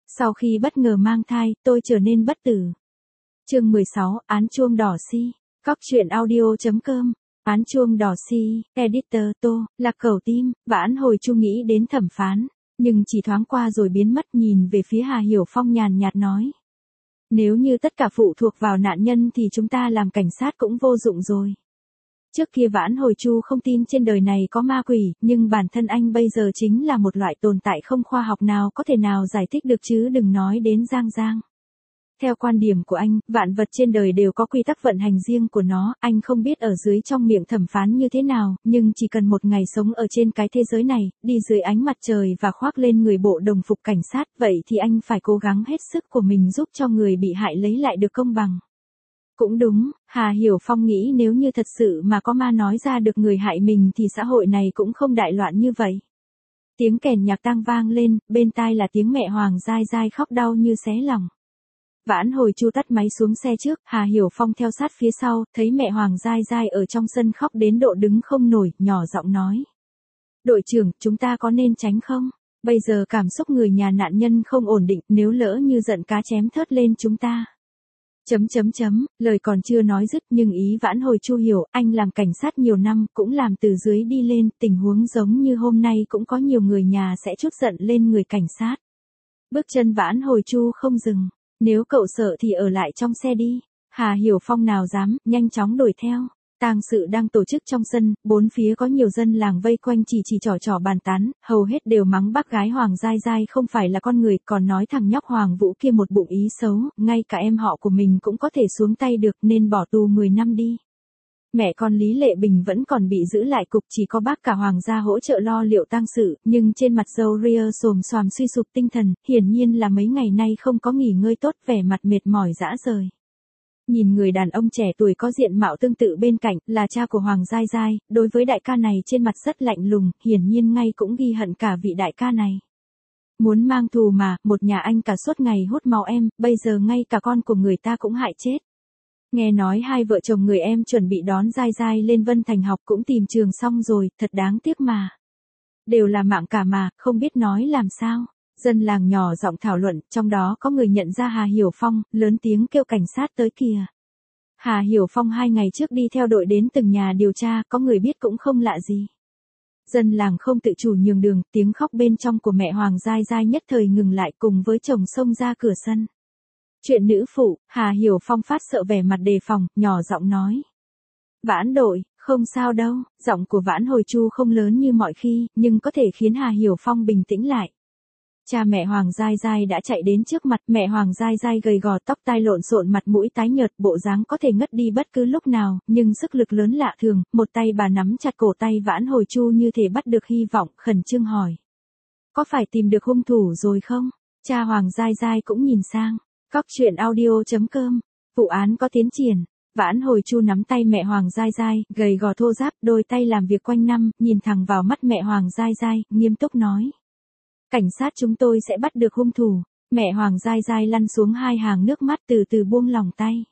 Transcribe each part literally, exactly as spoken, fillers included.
Sau khi bất ngờ mang thai, tôi trở nên bất tử. Chương mười sáu, án chuông đỏ si. Cóc truyện audio chấm com. Án chuông đỏ si, editor Tô, Lạc Cẩu Tim. Vãn Hồi Chu nghĩ đến thẩm phán, nhưng chỉ thoáng qua rồi biến mất, nhìn về phía Hà Hiểu Phong nhàn nhạt nói. Nếu như tất cả phụ thuộc vào nạn nhân thì chúng ta làm cảnh sát cũng vô dụng rồi. Trước kia Vãn Hồi Chu không tin trên đời này có ma quỷ, nhưng bản thân anh bây giờ chính là một loại tồn tại không khoa học nào có thể nào giải thích được, chứ đừng nói đến Giang Giang. Theo quan điểm của anh, vạn vật trên đời đều có quy tắc vận hành riêng của nó, anh không biết ở dưới trong miệng thẩm phán như thế nào, nhưng chỉ cần một ngày sống ở trên cái thế giới này, đi dưới ánh mặt trời và khoác lên người bộ đồng phục cảnh sát, vậy thì anh phải cố gắng hết sức của mình giúp cho người bị hại lấy lại được công bằng. Cũng đúng, Hà Hiểu Phong nghĩ nếu như thật sự mà có ma nói ra được người hại mình thì xã hội này cũng không đại loạn như vậy. Tiếng kèn nhạc tang vang lên, bên tai là tiếng mẹ Hoàng Giai Giai khóc đau như xé lòng. Vãn Hồi Chu tắt máy xuống xe trước, Hà Hiểu Phong theo sát phía sau, thấy mẹ Hoàng Giai Giai ở trong sân khóc đến độ đứng không nổi, nhỏ giọng nói. Đội trưởng, chúng ta có nên tránh không? Bây giờ cảm xúc người nhà nạn nhân không ổn định, nếu lỡ như giận cá chém thớt lên chúng ta. Chấm chấm chấm, lời còn chưa nói dứt nhưng ý Vãn Hồi Chu hiểu, anh làm cảnh sát nhiều năm, cũng làm từ dưới đi lên, tình huống giống như hôm nay cũng có nhiều người nhà sẽ trút giận lên người cảnh sát. Bước chân Vãn Hồi Chu không dừng. Nếu cậu sợ thì ở lại trong xe đi. Hà Hiểu Phong nào dám, nhanh chóng đuổi theo. Tang sự đang tổ chức trong sân, bốn phía có nhiều dân làng vây quanh chỉ chỉ trò trò bàn tán, hầu hết đều mắng bác gái Hoàng Giai Giai không phải là con người, còn nói thằng nhóc Hoàng Vũ kia một bụng ý xấu, ngay cả em họ của mình cũng có thể xuống tay được nên bỏ tù mười năm đi. Mẹ con Lý Lệ Bình vẫn còn bị giữ lại cục, chỉ có bác cả Hoàng gia hỗ trợ lo liệu tang sự, nhưng trên mặt dâu ria xồm xoàm suy sụp tinh thần, hiển nhiên là mấy ngày nay không có nghỉ ngơi tốt, vẻ mặt mệt mỏi rã rời. Nhìn người đàn ông trẻ tuổi có diện mạo tương tự bên cạnh, là cha của Hoàng Giai Giai, đối với đại ca này trên mặt rất lạnh lùng, hiển nhiên ngay cũng ghi hận cả vị đại ca này. Muốn mang thù mà, một nhà anh cả suốt ngày hút máu em, bây giờ ngay cả con của người ta cũng hại chết. Nghe nói hai vợ chồng người em chuẩn bị đón Giai Giai lên Vân Thành học cũng tìm trường xong rồi, thật đáng tiếc mà. Đều là mạng cả mà, không biết nói làm sao. Dân làng nhỏ giọng thảo luận, trong đó có người nhận ra Hà Hiểu Phong, lớn tiếng kêu cảnh sát tới kìa. Hà Hiểu Phong hai ngày trước đi theo đội đến từng nhà điều tra, có người biết cũng không lạ gì. Dân làng không tự chủ nhường đường, tiếng khóc bên trong của mẹ Hoàng Giai Giai nhất thời ngừng lại, cùng với chồng xông ra cửa sân. Chuyện nữ phụ, Hà Hiểu Phong phát sợ vẻ mặt đề phòng, nhỏ giọng nói. Vãn đội, không sao đâu, giọng của Vãn Hồi Chu không lớn như mọi khi, nhưng có thể khiến Hà Hiểu Phong bình tĩnh lại. Cha mẹ Hoàng Giai Giai đã chạy đến trước mặt, mẹ Hoàng Giai Giai gầy gò, tóc tai lộn xộn, mặt mũi tái nhợt, bộ dáng có thể ngất đi bất cứ lúc nào, nhưng sức lực lớn lạ thường, một tay bà nắm chặt cổ tay Vãn Hồi Chu như thể bắt được hy vọng, khẩn trương hỏi. Có phải tìm được hung thủ rồi không? Cha Hoàng Giai Giai cũng nhìn sang. Cóc truyện audio chấm com. Vụ án có tiến triển. Vãn Hồi Chu nắm tay mẹ Hoàng Giai Giai, gầy gò thô ráp, đôi tay làm việc quanh năm, nhìn thẳng vào mắt mẹ Hoàng Giai Giai, nghiêm túc nói. Cảnh sát chúng tôi sẽ bắt được hung thủ. Mẹ Hoàng Giai Giai lăn xuống hai hàng nước mắt, từ từ buông lòng tay.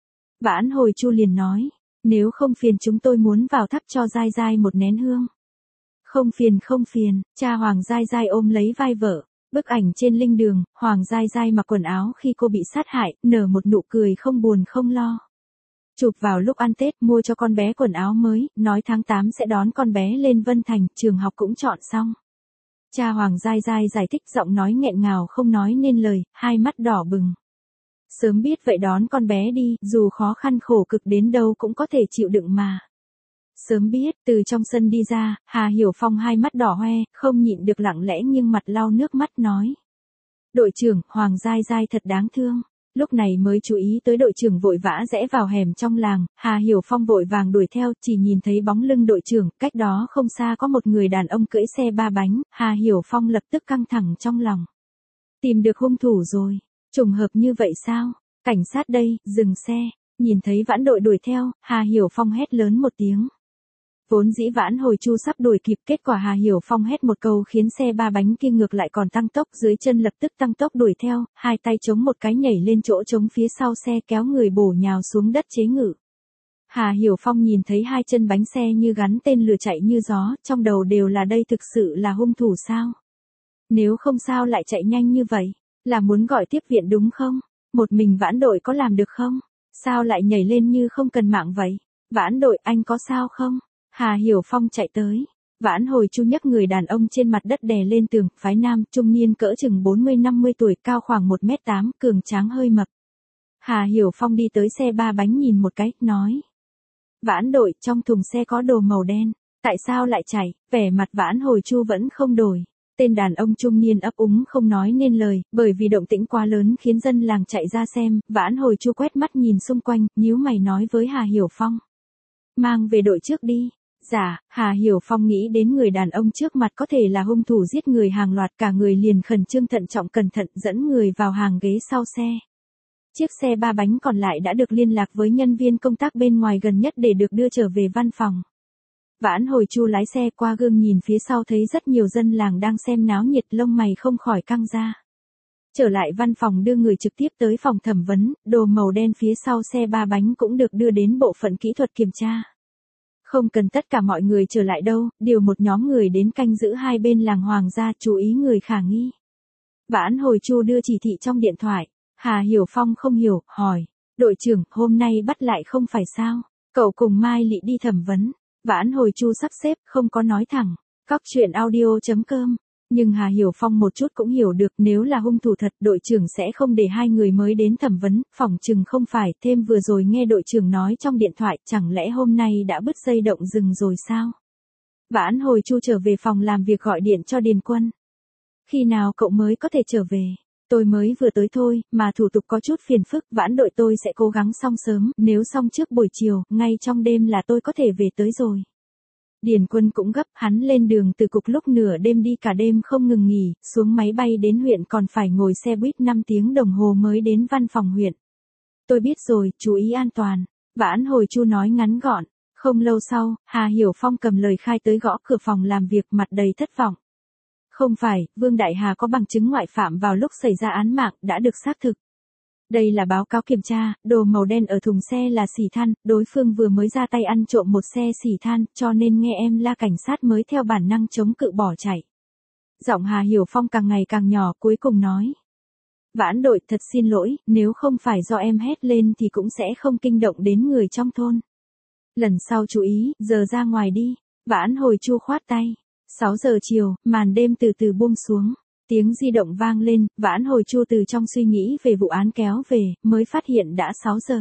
Vãn Hồi Chu liền nói. Nếu không phiền chúng tôi muốn vào thắp cho Giai Giai một nén hương. Không phiền không phiền, cha Hoàng Giai Giai ôm lấy vai vợ. Bức ảnh trên linh đường, Hoàng Giai Giai mặc quần áo khi cô bị sát hại, nở một nụ cười không buồn không lo. Chụp vào lúc ăn Tết, mua cho con bé quần áo mới, nói tháng tám sẽ đón con bé lên Vân Thành, trường học cũng chọn xong. Cha Hoàng Giai Giai giải thích, giọng nói nghẹn ngào không nói nên lời, hai mắt đỏ bừng. Sớm biết vậy đón con bé đi, dù khó khăn khổ cực đến đâu cũng có thể chịu đựng mà. Sớm biết, từ trong sân đi ra, Hà Hiểu Phong hai mắt đỏ hoe, không nhịn được lặng lẽ nghiêng mặt lau nước mắt nói. Đội trưởng, Hoàng Giai Giai thật đáng thương. Lúc này mới chú ý tới đội trưởng vội vã rẽ vào hẻm trong làng, Hà Hiểu Phong vội vàng đuổi theo, chỉ nhìn thấy bóng lưng đội trưởng, cách đó không xa có một người đàn ông cưỡi xe ba bánh, Hà Hiểu Phong lập tức căng thẳng trong lòng. Tìm được hung thủ rồi, trùng hợp như vậy sao? Cảnh sát đây, dừng xe, nhìn thấy Vãn đội đuổi theo, Hà Hiểu Phong hét lớn một tiếng. Vốn dĩ Vãn Hồi Chu sắp đuổi kịp, kết quả Hà Hiểu Phong hét một câu khiến xe ba bánh kia ngược lại còn tăng tốc, dưới chân lập tức tăng tốc đuổi theo, hai tay chống một cái nhảy lên chỗ trống phía sau xe, kéo người bổ nhào xuống đất chế ngự. Hà Hiểu Phong nhìn thấy hai chân bánh xe như gắn tên lửa chạy như gió, trong đầu đều là đây thực sự là hung thủ sao? Nếu không sao lại chạy nhanh như vậy? Là muốn gọi tiếp viện đúng không? Một mình Vãn đội có làm được không? Sao lại nhảy lên như không cần mạng vậy? Vãn đội, anh có sao không? Hà Hiểu Phong chạy tới. Vãn Hồi Chu nhấc người đàn ông trên mặt đất đè lên tường, phái nam, trung niên cỡ chừng bốn mươi năm mươi tuổi, cao khoảng một mét tám, cường tráng hơi mập. Hà Hiểu Phong đi tới xe ba bánh nhìn một cái, nói. Vãn đội, trong thùng xe có đồ màu đen, tại sao lại chạy? Vẻ mặt Vãn Hồi Chu vẫn không đổi. Tên đàn ông trung niên ấp úng không nói nên lời, bởi vì động tĩnh quá lớn khiến dân làng chạy ra xem. Vãn Hồi Chu quét mắt nhìn xung quanh, nhíu mày nói với Hà Hiểu Phong. Mang về đội trước đi. Dạ, Hà Hiểu Phong nghĩ đến người đàn ông trước mặt có thể là hung thủ giết người hàng loạt, cả người liền khẩn trương thận trọng cẩn thận dẫn người vào hàng ghế sau xe. Chiếc xe ba bánh còn lại đã được liên lạc với nhân viên công tác bên ngoài gần nhất để được đưa trở về văn phòng. Vãn Hồi Chu lái xe qua gương nhìn phía sau thấy rất nhiều dân làng đang xem náo nhiệt, lông mày không khỏi căng ra. Trở lại văn phòng đưa người trực tiếp tới phòng thẩm vấn, đồ màu đen phía sau xe ba bánh cũng được đưa đến bộ phận kỹ thuật kiểm tra. Không cần tất cả mọi người trở lại đâu, điều một nhóm người đến canh giữ hai bên làng Hoàng gia, chú ý người khả nghi. Vãn Hồi Chu đưa chỉ thị trong điện thoại. Hà Hiểu Phong không hiểu, hỏi. Đội trưởng, hôm nay bắt lại không phải sao? Cậu cùng Mai Lị đi thẩm vấn. Vãn Hồi Chu sắp xếp, không có nói thẳng. Cóc truyện audio chấm com. Nhưng Hà Hiểu Phong một chút cũng hiểu được, nếu là hung thủ thật, đội trưởng sẽ không để hai người mới đến thẩm vấn, phỏng chừng không phải. Thêm vừa rồi nghe đội trưởng nói trong điện thoại, chẳng lẽ hôm nay đã bứt dây động rừng rồi sao? Vãn Hồi Chu trở về phòng làm việc gọi điện cho Điền Quân. Khi nào cậu mới có thể trở về? Tôi mới vừa tới thôi, mà thủ tục có chút phiền phức. Vãn đội tôi sẽ cố gắng xong sớm, nếu xong trước buổi chiều, ngay trong đêm là tôi có thể về tới rồi. Điền Quân cũng gấp, hắn lên đường từ cục lúc nửa đêm đi cả đêm không ngừng nghỉ, xuống máy bay đến huyện còn phải ngồi xe buýt năm tiếng đồng hồ mới đến văn phòng huyện. Tôi biết rồi, chú ý an toàn. Vãn Hồi Chu nói ngắn gọn. Không lâu sau, Hà Hiểu Phong cầm lời khai tới gõ cửa phòng làm việc, mặt đầy thất vọng. Không phải, Vương Đại Hà có bằng chứng ngoại phạm vào lúc xảy ra án mạng, đã được xác thực. Đây là báo cáo kiểm tra, đồ màu đen ở thùng xe là xỉ than, đối phương vừa mới ra tay ăn trộm một xe xỉ than, cho nên nghe em la cảnh sát mới theo bản năng chống cự bỏ chạy. Giọng Hà Hiểu Phong càng ngày càng nhỏ, cuối cùng nói. Vãn đội, thật xin lỗi, nếu không phải do em hét lên thì cũng sẽ không kinh động đến người trong thôn. Lần sau chú ý, giờ ra ngoài đi. Vãn Hồi Chu khoát tay. sáu giờ chiều, màn đêm từ từ buông xuống. Tiếng di động vang lên, Vãn Hồi Chu từ trong suy nghĩ về vụ án kéo về, mới phát hiện đã sáu giờ.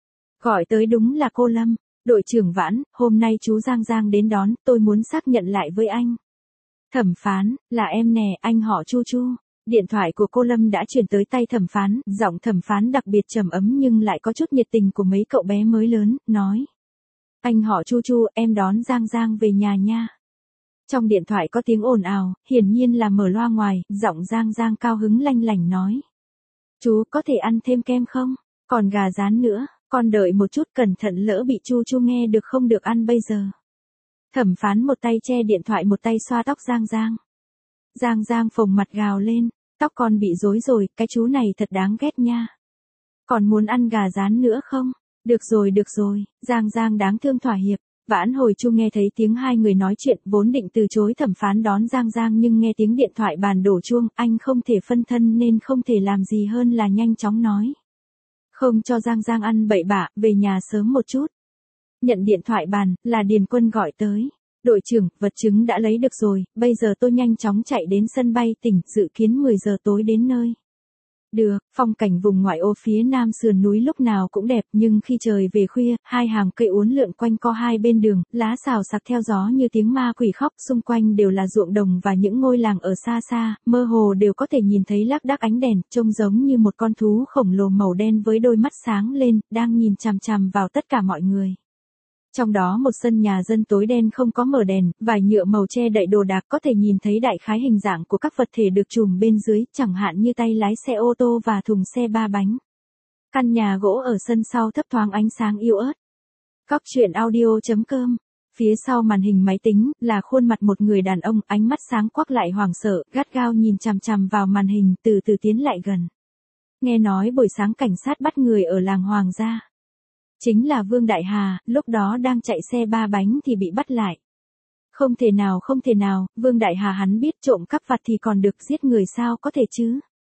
Gọi tới đúng là cô Lâm. Đội trưởng Vãn, hôm nay chú Giang Giang đến đón, tôi muốn xác nhận lại với anh. Thẩm phán, là em nè, anh họ Chu Chu. Điện thoại của cô Lâm đã chuyển tới tay thẩm phán, giọng thẩm phán đặc biệt trầm ấm nhưng lại có chút nhiệt tình của mấy cậu bé mới lớn, nói. Anh họ Chu Chu, em đón Giang Giang về nhà nha. Trong điện thoại có tiếng ồn ào, hiển nhiên là mở loa ngoài, giọng Giang Giang cao hứng lanh lảnh nói. Chú có thể ăn thêm kem không? Còn gà rán nữa, con đợi một chút cẩn thận lỡ bị Chu Chu nghe được không được ăn bây giờ. Thẩm phán một tay che điện thoại một tay xoa tóc Giang Giang. Giang Giang phồng mặt gào lên, tóc con bị rối rồi, cái chú này thật đáng ghét nha. Còn muốn ăn gà rán nữa không? Được rồi được rồi, Giang Giang đáng thương thỏa hiệp. Vãn Hồi Chu nghe thấy tiếng hai người nói chuyện, vốn định từ chối thẩm phán đón Giang Giang nhưng nghe tiếng điện thoại bàn đổ chuông, anh không thể phân thân nên không thể làm gì hơn là nhanh chóng nói. Không cho Giang Giang ăn bậy bạ, về nhà sớm một chút. Nhận điện thoại bàn, là Điền Quân gọi tới. Đội trưởng, vật chứng đã lấy được rồi, bây giờ tôi nhanh chóng chạy đến sân bay tỉnh, dự kiến mười giờ tối đến nơi. Được, phong cảnh vùng ngoại ô phía nam sườn núi lúc nào cũng đẹp, nhưng khi trời về khuya, hai hàng cây uốn lượn quanh co hai bên đường, lá xào xạc theo gió như tiếng ma quỷ khóc, xung quanh đều là ruộng đồng và những ngôi làng ở xa xa, mơ hồ đều có thể nhìn thấy lác đác ánh đèn, trông giống như một con thú khổng lồ màu đen với đôi mắt sáng lên, đang nhìn chằm chằm vào tất cả mọi người. Trong đó một sân nhà dân tối đen không có mở đèn, vải nhựa màu che đậy đồ đạc, có thể nhìn thấy đại khái hình dạng của các vật thể được trùm bên dưới, chẳng hạn như tay lái xe ô tô và thùng xe ba bánh. Căn nhà gỗ ở sân sau thấp thoáng ánh sáng yếu ớt. Cóc truyện audio chấm com. Phía sau màn hình máy tính, là khuôn mặt một người đàn ông, ánh mắt sáng quắc lại hoảng sợ, gắt gao nhìn chằm chằm vào màn hình, từ từ tiến lại gần. Nghe nói buổi sáng cảnh sát bắt người ở làng Hoàng gia. Chính là Vương Đại Hà, lúc đó đang chạy xe ba bánh thì bị bắt lại. Không thể nào không thể nào, Vương Đại Hà hắn biết trộm cắp vặt thì còn được, giết người sao có thể chứ?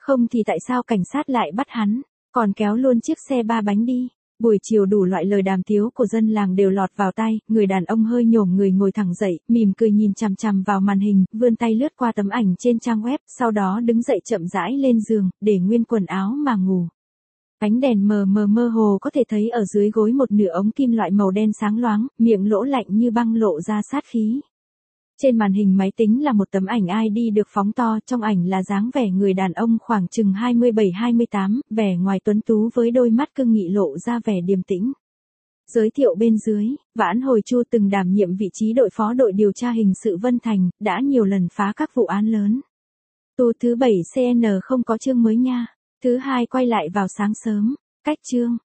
Không thì tại sao cảnh sát lại bắt hắn, còn kéo luôn chiếc xe ba bánh đi. Buổi chiều đủ loại lời đàm tiếu của dân làng đều lọt vào tai, người đàn ông hơi nhổm người ngồi thẳng dậy, mỉm cười nhìn chằm chằm vào màn hình, vươn tay lướt qua tấm ảnh trên trang web, sau đó đứng dậy chậm rãi lên giường, để nguyên quần áo mà ngủ. Ánh đèn mờ mờ mơ hồ có thể thấy ở dưới gối một nửa ống kim loại màu đen sáng loáng, miệng lỗ lạnh như băng lộ ra sát khí. Trên màn hình máy tính là một tấm ảnh i đê được phóng to, trong ảnh là dáng vẻ người đàn ông khoảng chừng hai mươi bảy hai mươi tám, vẻ ngoài tuấn tú với đôi mắt cương nghị lộ ra vẻ điềm tĩnh. Giới thiệu bên dưới, Vãn Hồi Chu từng đảm nhiệm vị trí đội phó đội điều tra hình sự Vân Thành, đã nhiều lần phá các vụ án lớn. Tu thứ bảy xê en không có chương mới nha. Thứ hai quay lại vào sáng sớm. Cách chương.